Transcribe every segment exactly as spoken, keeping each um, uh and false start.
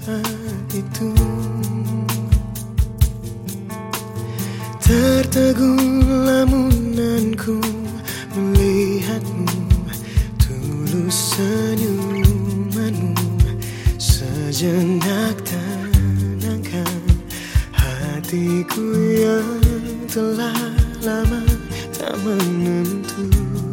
saat itu. Tertegun lamunanku melihatmu, tulus senyumanmu sejenak tenangkan hatiku yang telah lama tak menentu.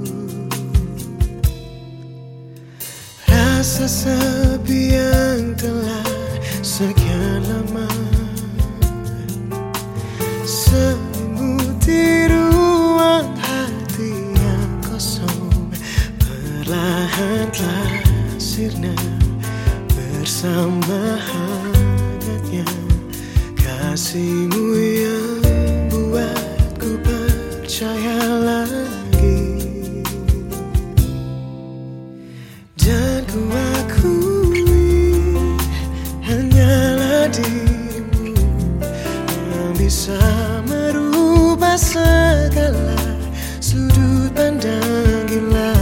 Rasa sepi yang telah sekian lama selimuti ruang hati yang kosong, perlahan telah sirna bersama hangatnya kasihmu yang buatku percaya lagi. Dan ku akui hanyalah dirimu yang bisa merubah segala sudut pandang gila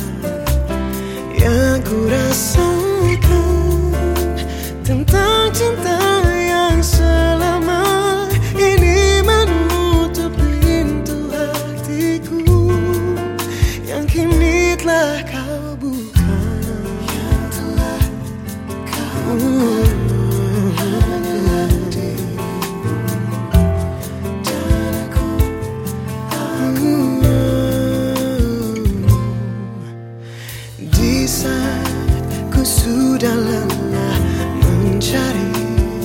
yang ku rasakan tentang cinta yang selama ini menutup pintu hatiku yang kini telah kau buka. Yang telah kau buka hanyalah dirimu dan aku, aku di saat ku sudah lelah mencari,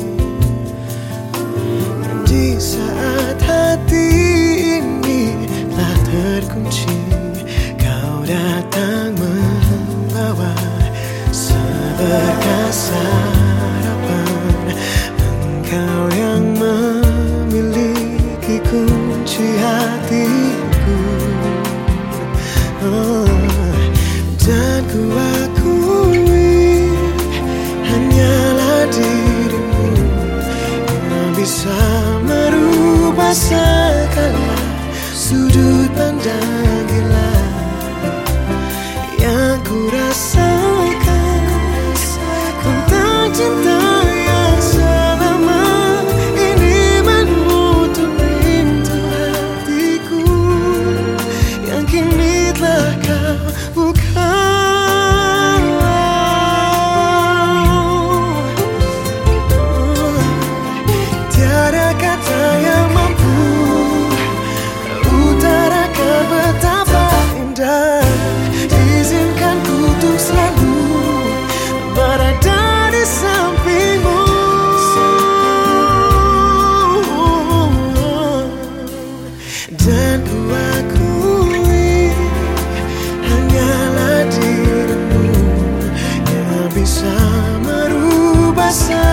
di saat hati ini telah terkunci, kau datang membawa seberkas harapan. Engkau yang memiliki kunci hatiku, oh, dan ku akui hanyalah dirimu yang bisa merubah segala sudut pandang gila yang ku rasakan tentang cinta yang selama ini menutup pintu hatiku yang kini telah kau buka. Tiada kata yang mampu utarakan betapa indah. Izinkan ku untuk selalu berada di sampingmu, dan ku akui hanyalah dirimu yang bisa merubah